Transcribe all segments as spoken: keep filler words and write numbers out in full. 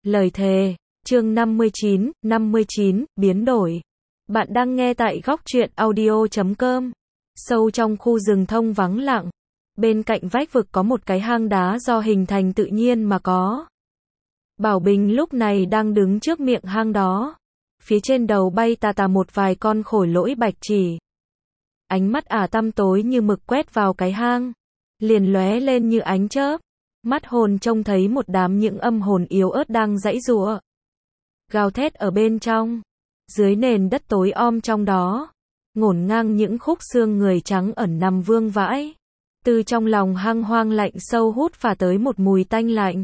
Lời thề, chương năm mươi chín, năm mươi chín, biến đổi. Bạn đang nghe tại góc truyện audio chấm com. Sâu trong khu rừng thông vắng lặng, bên cạnh vách vực có một cái hang đá do hình thành tự nhiên mà có. Bảo Bình lúc này đang đứng trước miệng hang đó. Phía trên đầu bay tà tà một vài con khổi lỗi bạch chỉ. Ánh mắt ả tăm tối như mực quét vào cái hang, liền lóe lên như ánh chớp. Mắt hồn trông thấy một đám những âm hồn yếu ớt đang giãy giụa, gào thét ở bên trong. Dưới nền đất tối om trong đó, ngổn ngang những khúc xương người trắng ẩn nằm vương vãi. Từ trong lòng hang hoang lạnh sâu hút phả tới một mùi tanh lạnh.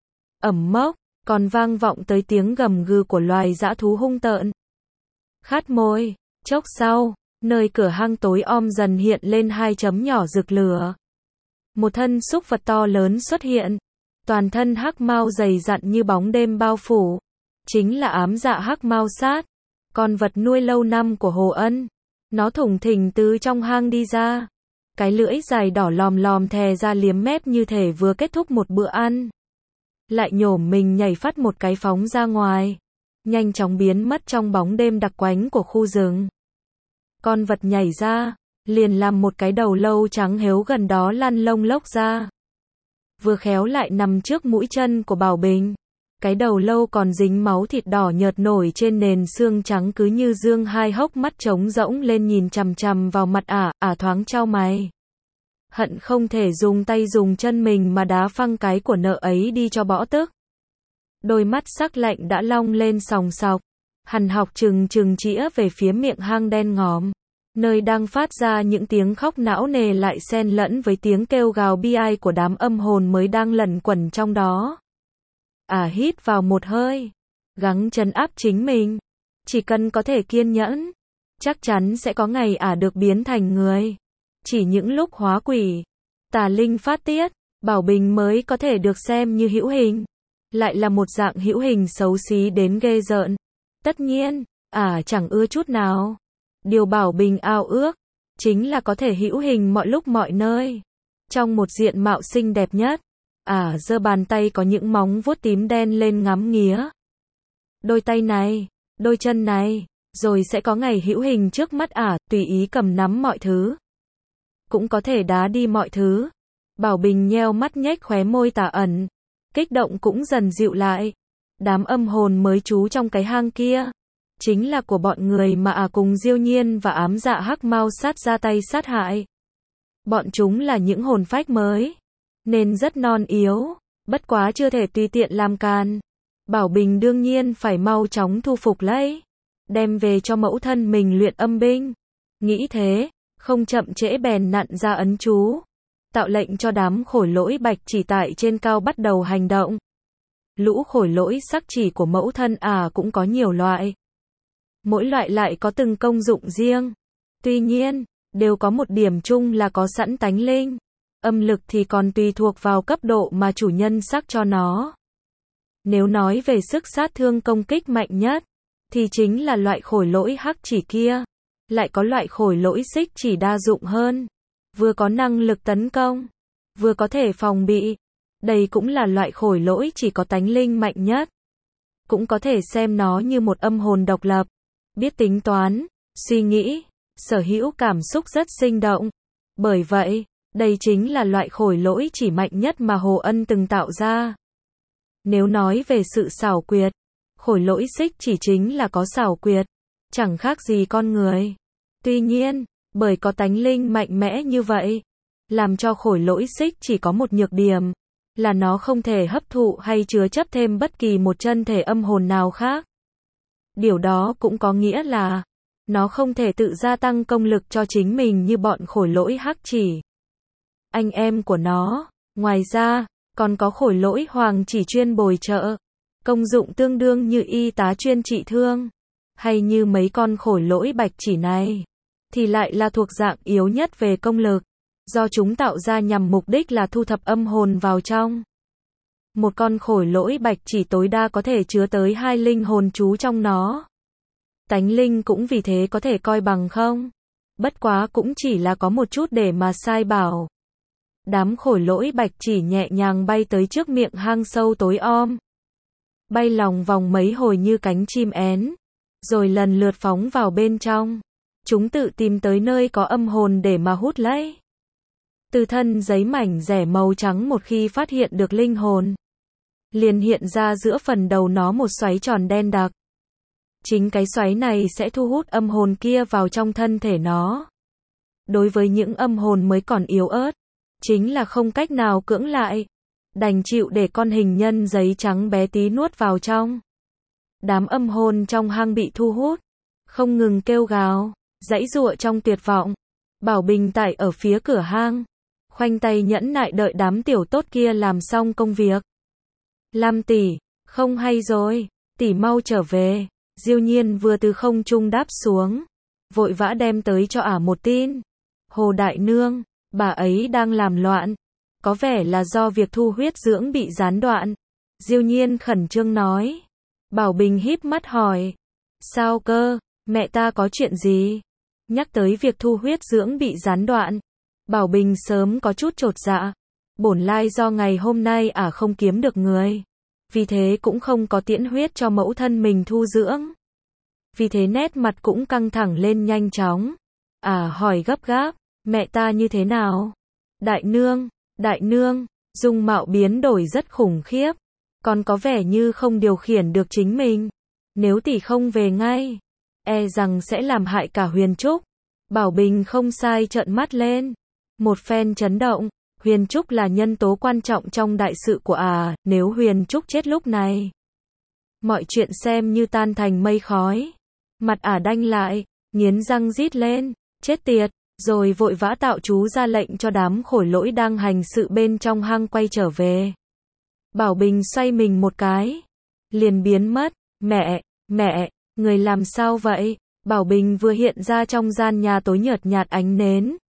Ẩm mốc, còn vang vọng tới tiếng gầm gừ của loài dã thú hung tợn. Khát môi, chốc sau, nơi cửa hang tối om dần hiện lên hai chấm nhỏ rực lửa. Một thân súc vật to lớn xuất hiện, toàn thân hắc mao dày dặn như bóng đêm bao phủ. Chính là ám dạ hắc mao sát, con vật nuôi lâu năm của Hồ Ân. Nó thủng thình từ trong hang đi ra, cái lưỡi dài đỏ lòm lòm thè ra liếm mép như thể vừa kết thúc một bữa ăn. Lại nhổm mình nhảy phát một cái phóng ra ngoài, nhanh chóng biến mất trong bóng đêm đặc quánh của khu rừng. Con vật nhảy ra, liền làm một cái đầu lâu trắng héo gần đó lăn lông lốc ra. Vừa khéo lại nằm trước mũi chân của Bảo Bình. Cái đầu lâu còn dính máu thịt đỏ nhợt nổi trên nền xương trắng, cứ như dương hai hốc mắt trống rỗng lên nhìn chằm chằm vào mặt ả, ả thoáng chau mày. Hận không thể dùng tay dùng chân mình mà đá phăng cái của nợ ấy đi cho bỏ tức. Đôi mắt sắc lạnh đã long lên sòng sọc, hằn học trừng trừng chĩa về phía miệng hang đen ngòm, nơi đang phát ra những tiếng khóc não nề lại xen lẫn với tiếng kêu gào bi ai của đám âm hồn mới đang lẩn quẩn trong đó. Ả à, hít vào một hơi, gắng trấn áp chính mình. Chỉ cần có thể kiên nhẫn, chắc chắn sẽ có ngày Ả à được biến thành người. Chỉ những lúc hóa quỷ, tà linh phát tiết, Bảo Bình mới có thể được xem như hữu hình. Lại là một dạng hữu hình xấu xí đến ghê rợn. Tất nhiên, Ả à chẳng ưa chút nào. Điều Bảo Bình ao ước, chính là có thể hữu hình mọi lúc mọi nơi. Trong một diện mạo xinh đẹp nhất, Ả à, giơ bàn tay có những móng vuốt tím đen lên ngắm nghía. Đôi tay này, đôi chân này, rồi sẽ có ngày hữu hình trước mắt Ả, à, tùy ý cầm nắm mọi thứ. Cũng có thể đá đi mọi thứ. Bảo Bình nheo mắt nhếch khóe môi tà ẩn. Kích động cũng dần dịu lại. Đám âm hồn mới trú trong cái hang kia, chính là của bọn người mà Ả à cùng Diêu Nhiên và ám dạ hắc mao sát ra tay sát hại. Bọn chúng là những hồn phách mới, nên rất non yếu, bất quá chưa thể tùy tiện làm can. Bảo Bình đương nhiên phải mau chóng thu phục lấy, đem về cho mẫu thân mình luyện âm binh. Nghĩ thế, không chậm trễ bèn nặn ra ấn chú, tạo lệnh cho đám khổi lỗi bạch chỉ tại trên cao bắt đầu hành động. Lũ khổi lỗi sắc chỉ của mẫu thân Ả à cũng có nhiều loại. Mỗi loại lại có từng công dụng riêng. Tuy nhiên, đều có một điểm chung là có sẵn tánh linh. Âm lực thì còn tùy thuộc vào cấp độ mà chủ nhân sắc cho nó. Nếu nói về sức sát thương công kích mạnh nhất, thì chính là loại khổi lỗi hắc chỉ kia. Lại có loại khổi lỗi xích chỉ đa dụng hơn. Vừa có năng lực tấn công, vừa có thể phòng bị. Đây cũng là loại khổi lỗi chỉ có tánh linh mạnh nhất. Cũng có thể xem nó như một âm hồn độc lập. Biết tính toán, suy nghĩ, sở hữu cảm xúc rất sinh động. Bởi vậy, đây chính là loại khổi lỗi chỉ mạnh nhất mà Hồ Ân từng tạo ra. Nếu nói về sự xảo quyệt, khổi lỗi xích chỉ chính là có xảo quyệt, chẳng khác gì con người. Tuy nhiên, bởi có tánh linh mạnh mẽ như vậy, làm cho khổi lỗi xích chỉ có một nhược điểm, là nó không thể hấp thụ hay chứa chấp thêm bất kỳ một chân thể âm hồn nào khác. Điều đó cũng có nghĩa là, nó không thể tự gia tăng công lực cho chính mình như bọn khổi lỗi hắc chỉ. Anh em của nó, ngoài ra, còn có khổi lỗi hoàng chỉ chuyên bồi trợ, công dụng tương đương như y tá chuyên trị thương, hay như mấy con khổi lỗi bạch chỉ này, thì lại là thuộc dạng yếu nhất về công lực, do chúng tạo ra nhằm mục đích là thu thập âm hồn vào trong. Một con khổi lỗi bạch chỉ tối đa có thể chứa tới hai linh hồn trú trong nó. Tánh linh cũng vì thế có thể coi bằng không. Bất quá cũng chỉ là có một chút để mà sai bảo. Đám khổi lỗi bạch chỉ nhẹ nhàng bay tới trước miệng hang sâu tối om. bay lòng vòng mấy hồi như cánh chim én, rồi lần lượt phóng vào bên trong. Chúng tự tìm tới nơi có âm hồn để mà hút lấy. Từ thân giấy mảnh rẻ màu trắng một khi phát hiện được linh hồn, liền hiện ra giữa phần đầu nó một xoáy tròn đen đặc. Chính cái xoáy này sẽ thu hút âm hồn kia vào trong thân thể nó. Đối với những âm hồn mới còn yếu ớt, chính là không cách nào cưỡng lại, đành chịu để con hình nhân giấy trắng bé tí nuốt vào trong. Đám âm hồn trong hang bị thu hút, không ngừng kêu gào, giãy giụa trong tuyệt vọng. Bảo Bình tại ở phía cửa hang, khoanh tay nhẫn nại đợi đám tiểu tốt kia làm xong công việc. Lam tỷ, không hay rồi, tỷ mau trở về. Diêu Nhiên vừa từ không trung đáp xuống, vội vã đem tới cho ả một tin. Hồ đại nương, bà ấy đang làm loạn, có vẻ là do việc thu huyết dưỡng bị gián đoạn. Diêu Nhiên khẩn trương nói. Bảo Bình híp mắt hỏi, sao cơ, mẹ ta có chuyện gì? Nhắc tới việc thu huyết dưỡng bị gián đoạn, Bảo Bình sớm có chút chột dạ. Bổn lai do ngày hôm nay ả không kiếm được người, vì thế cũng không có tiễn huyết cho mẫu thân mình thu dưỡng. Vì thế nét mặt cũng căng thẳng lên nhanh chóng. Ả hỏi gấp gáp, mẹ ta như thế nào? Đại nương, đại nương, dung mạo biến đổi rất khủng khiếp, còn có vẻ như không điều khiển được chính mình. Nếu tỷ không về ngay, e rằng sẽ làm hại cả Huyền Trúc. Bảo Bình không sai trợn mắt lên. Một phen chấn động, Huyền Trúc là nhân tố quan trọng trong đại sự của à, nếu Huyền Trúc chết lúc này, mọi chuyện xem như tan thành mây khói. Mặt ả đanh lại, nghiến răng rít lên, chết tiệt, rồi vội vã tạo chú ra lệnh cho đám khổi lỗi đang hành sự bên trong hang quay trở về. Bảo Bình xoay mình một cái, liền biến mất. Mẹ, mẹ, người làm sao vậy? Bảo Bình vừa hiện ra trong gian nhà tối nhợt nhạt ánh nến,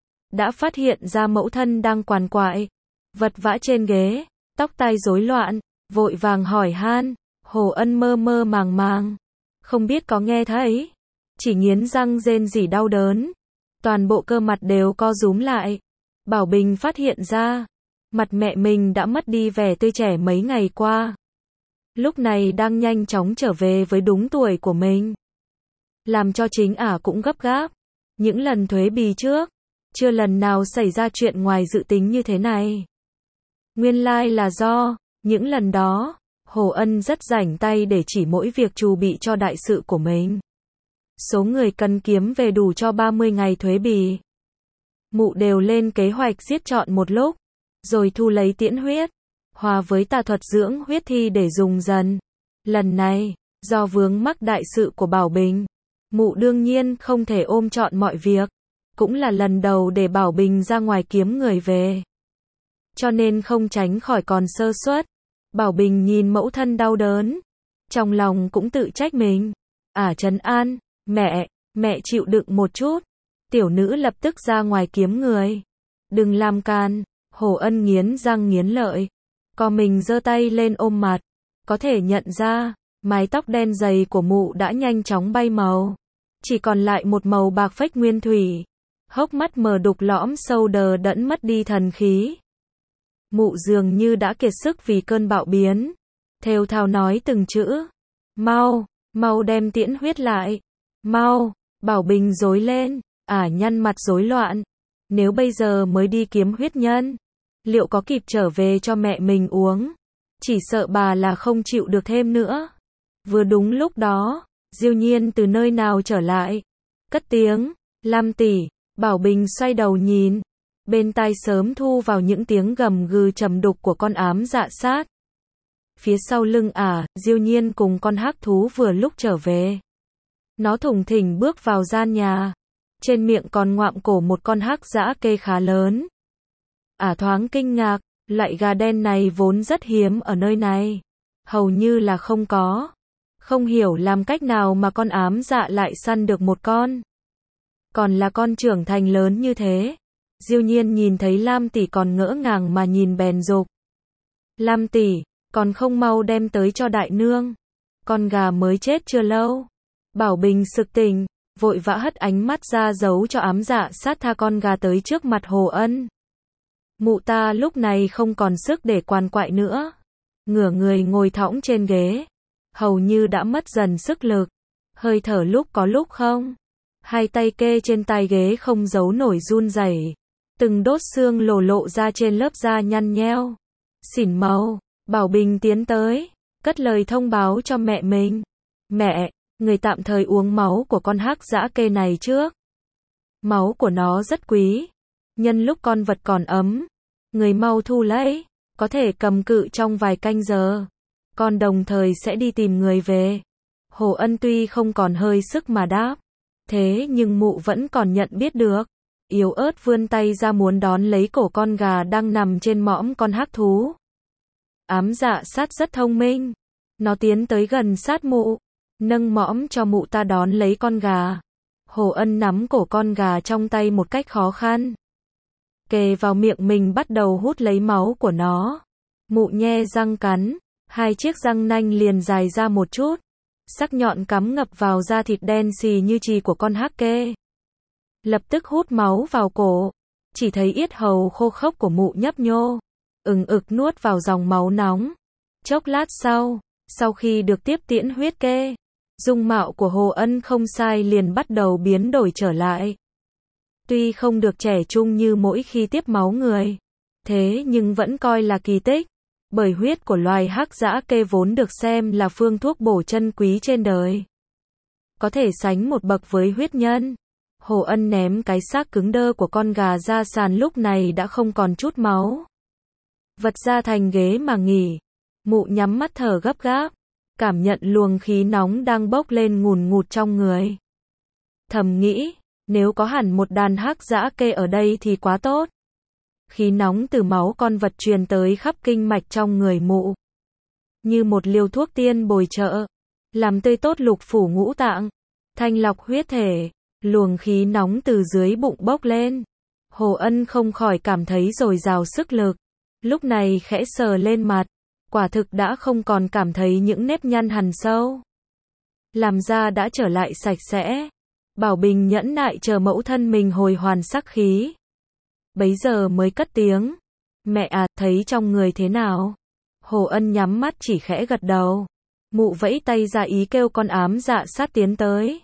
đã phát hiện ra mẫu thân đang quằn quại, vật vã trên ghế, tóc tai rối loạn, vội vàng hỏi han. Hồ Ân mơ mơ màng màng, không biết có nghe thấy, chỉ nghiến răng rên rỉ đau đớn, toàn bộ cơ mặt đều co rúm lại. Bảo Bình phát hiện ra, mặt mẹ mình đã mất đi vẻ tươi trẻ mấy ngày qua, lúc này đang nhanh chóng trở về với đúng tuổi của mình, làm cho chính ả cũng gấp gáp. Những lần thuế bì trước, chưa lần nào xảy ra chuyện ngoài dự tính như thế này. Nguyên lai là do, những lần đó, Hồ Ân rất rảnh tay để chỉ mỗi việc chuẩn bị cho đại sự của mình. Số người cần kiếm về đủ cho ba mươi ngày thuế bì. Mụ đều lên kế hoạch giết chọn một lúc, rồi thu lấy tiễn huyết, hòa với tà thuật dưỡng huyết thi để dùng dần. Lần này, do vướng mắc đại sự của Bảo Bình, mụ đương nhiên không thể ôm trọn mọi việc. Cũng là lần đầu để Bảo Bình ra ngoài kiếm người về, cho nên không tránh khỏi còn sơ suất. Bảo Bình nhìn mẫu thân đau đớn, trong lòng cũng tự trách mình. Ả trấn an, mẹ, mẹ chịu đựng một chút. Tiểu nữ lập tức ra ngoài kiếm người. Đừng làm can. Hồ Ân nghiến răng nghiến lợi, co mình giơ tay lên ôm mặt. Có thể nhận ra, mái tóc đen dày của mụ đã nhanh chóng bay màu, chỉ còn lại một màu bạc phách nguyên thủy. Hốc mắt mờ đục lõm sâu đờ đẫn mất đi thần khí. Mụ dường như đã kiệt sức vì cơn bạo biến. Thều thào nói từng chữ. Mau, mau đem tiễn huyết lại. Mau. Bảo Bình rối lên, ả nhăn mặt rối loạn. Nếu bây giờ mới đi kiếm huyết nhân, liệu có kịp trở về cho mẹ mình uống? Chỉ sợ bà là không chịu được thêm nữa. Vừa đúng lúc đó, Diêu Nhiên từ nơi nào trở lại, cất tiếng, Lam tỷ. Bảo Bình xoay đầu nhìn, bên tai sớm thu vào những tiếng gầm gừ trầm đục của con ám dạ sát. Phía sau lưng ả, Diêu Nhiên cùng con hắc thú vừa lúc trở về. Nó thủng thỉnh bước vào gian nhà, trên miệng còn ngoạm cổ một con hắc dã kê khá lớn. Ả thoáng kinh ngạc, loại gà đen này vốn rất hiếm ở nơi này, hầu như là không có. Không hiểu làm cách nào mà con ám dạ lại săn được một con, còn là con trưởng thành lớn như thế. Diêu Nhiên nhìn thấy Lam tỷ còn ngỡ ngàng mà nhìn bèn dục. Lam tỷ, còn không mau đem tới cho đại nương. Con gà mới chết chưa lâu. Bảo Bình sực tỉnh, vội vã hất ánh mắt ra giấu cho ám dạ sát tha con gà tới trước mặt Hồ Ân. Mụ ta lúc này không còn sức để quằn quại nữa. ngửa người ngồi thõng trên ghế, hầu như đã mất dần sức lực, hơi thở lúc có lúc không. Hai tay kê trên tai ghế không giấu nổi run rẩy, từng đốt xương lồ lộ ra trên lớp da nhăn nheo, xỉn màu. Bảo Bình tiến tới, cất lời thông báo cho mẹ mình. Mẹ, người tạm thời uống máu của con hắc dã kê này trước. Máu của nó rất quý, nhân lúc con vật còn ấm, người mau thu lấy, có thể cầm cự trong vài canh giờ. Con đồng thời sẽ đi tìm người về. Hồ Ân tuy không còn hơi sức mà đáp, thế nhưng mụ vẫn còn nhận biết được. Yếu ớt vươn tay ra muốn đón lấy cổ con gà đang nằm trên mõm con hắc thú. Ám dạ sát rất thông minh. Nó tiến tới gần sát mụ, nâng mõm cho mụ ta đón lấy con gà. Hồ Ân nắm cổ con gà trong tay một cách khó khăn, kề vào miệng mình bắt đầu hút lấy máu của nó. Mụ nhe răng cắn, hai chiếc răng nanh liền dài ra một chút, sắc nhọn cắm ngập vào da thịt đen xì như chì của con hắc kê. Lập tức hút máu vào cổ, chỉ thấy yết hầu khô khốc của mụ nhấp nhô, ừng ực nuốt vào dòng máu nóng. Chốc lát sau, sau khi được tiếp tiễn huyết kê, dung mạo của Hồ Ân không sai liền bắt đầu biến đổi trở lại. Tuy không được trẻ trung như mỗi khi tiếp máu người, thế nhưng vẫn coi là kỳ tích, bởi huyết của loài hắc dã kê vốn được xem là phương thuốc bổ chân quý trên đời, có thể sánh một bậc với huyết nhân. Hồ Ân ném cái xác cứng đơ của con gà ra sàn, lúc này đã không còn chút máu, vật ra thành ghế mà nghỉ. Mụ nhắm mắt thở gấp gáp, cảm nhận luồng khí nóng đang bốc lên ngùn ngụt trong người. Thầm nghĩ, nếu có hẳn một đàn hắc dã kê ở đây thì quá tốt. Khí nóng từ máu con vật truyền tới khắp kinh mạch trong người mụ, như một liều thuốc tiên bồi trợ, làm tươi tốt lục phủ ngũ tạng, thanh lọc huyết thể. Luồng khí nóng từ dưới bụng bốc lên, Hồ Ân không khỏi cảm thấy dồi dào sức lực. Lúc này khẽ sờ lên mặt, quả thực đã không còn cảm thấy những nếp nhăn hằn sâu, làm da đã trở lại sạch sẽ. Bảo Bình nhẫn nại chờ mẫu thân mình hồi hoàn sắc khí, bấy giờ mới cất tiếng. Mẹ à, thấy trong người thế nào? Hồ Ân nhắm mắt chỉ khẽ gật đầu. Mụ vẫy tay ra ý kêu con ám dạ sát tiến tới.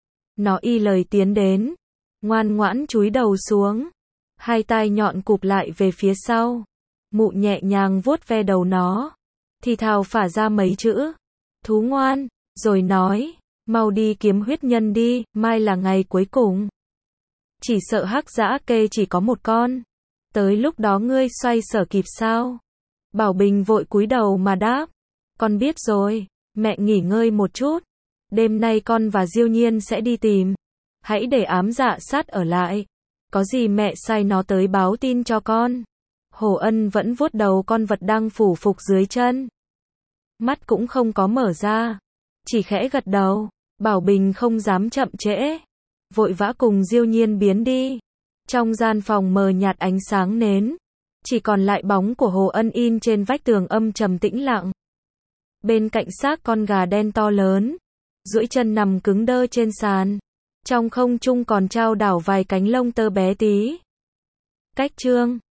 Nó y lời tiến đến, ngoan ngoãn chúi đầu xuống, hai tai nhọn cụp lại về phía sau. Mụ nhẹ nhàng vuốt ve đầu nó, thì thào phả ra mấy chữ, thú ngoan, rồi nói, mau đi kiếm huyết nhân đi, mai là ngày cuối cùng. Chỉ sợ hắc dã kê chỉ có một con, tới lúc đó ngươi xoay sở kịp sao? Bảo Bình vội cúi đầu mà đáp, con biết rồi, mẹ nghỉ ngơi một chút, đêm nay con và Diêu Nhiên sẽ đi tìm, hãy để ám dạ sát ở lại, có gì mẹ sai nó tới báo tin cho con. Hồ Ân vẫn vuốt đầu con vật đang phủ phục dưới chân, mắt cũng không có mở ra, chỉ khẽ gật đầu. Bảo Bình không dám chậm trễ, vội vã cùng Diêu Nhiên biến đi. Trong gian phòng mờ nhạt ánh sáng nến, chỉ còn lại bóng của Hồ Ân in trên vách tường âm trầm tĩnh lặng. Bên cạnh xác con gà đen to lớn, duỗi chân nằm cứng đơ trên sàn, trong không trung còn trao đảo vài cánh lông tơ bé tí. Cách chương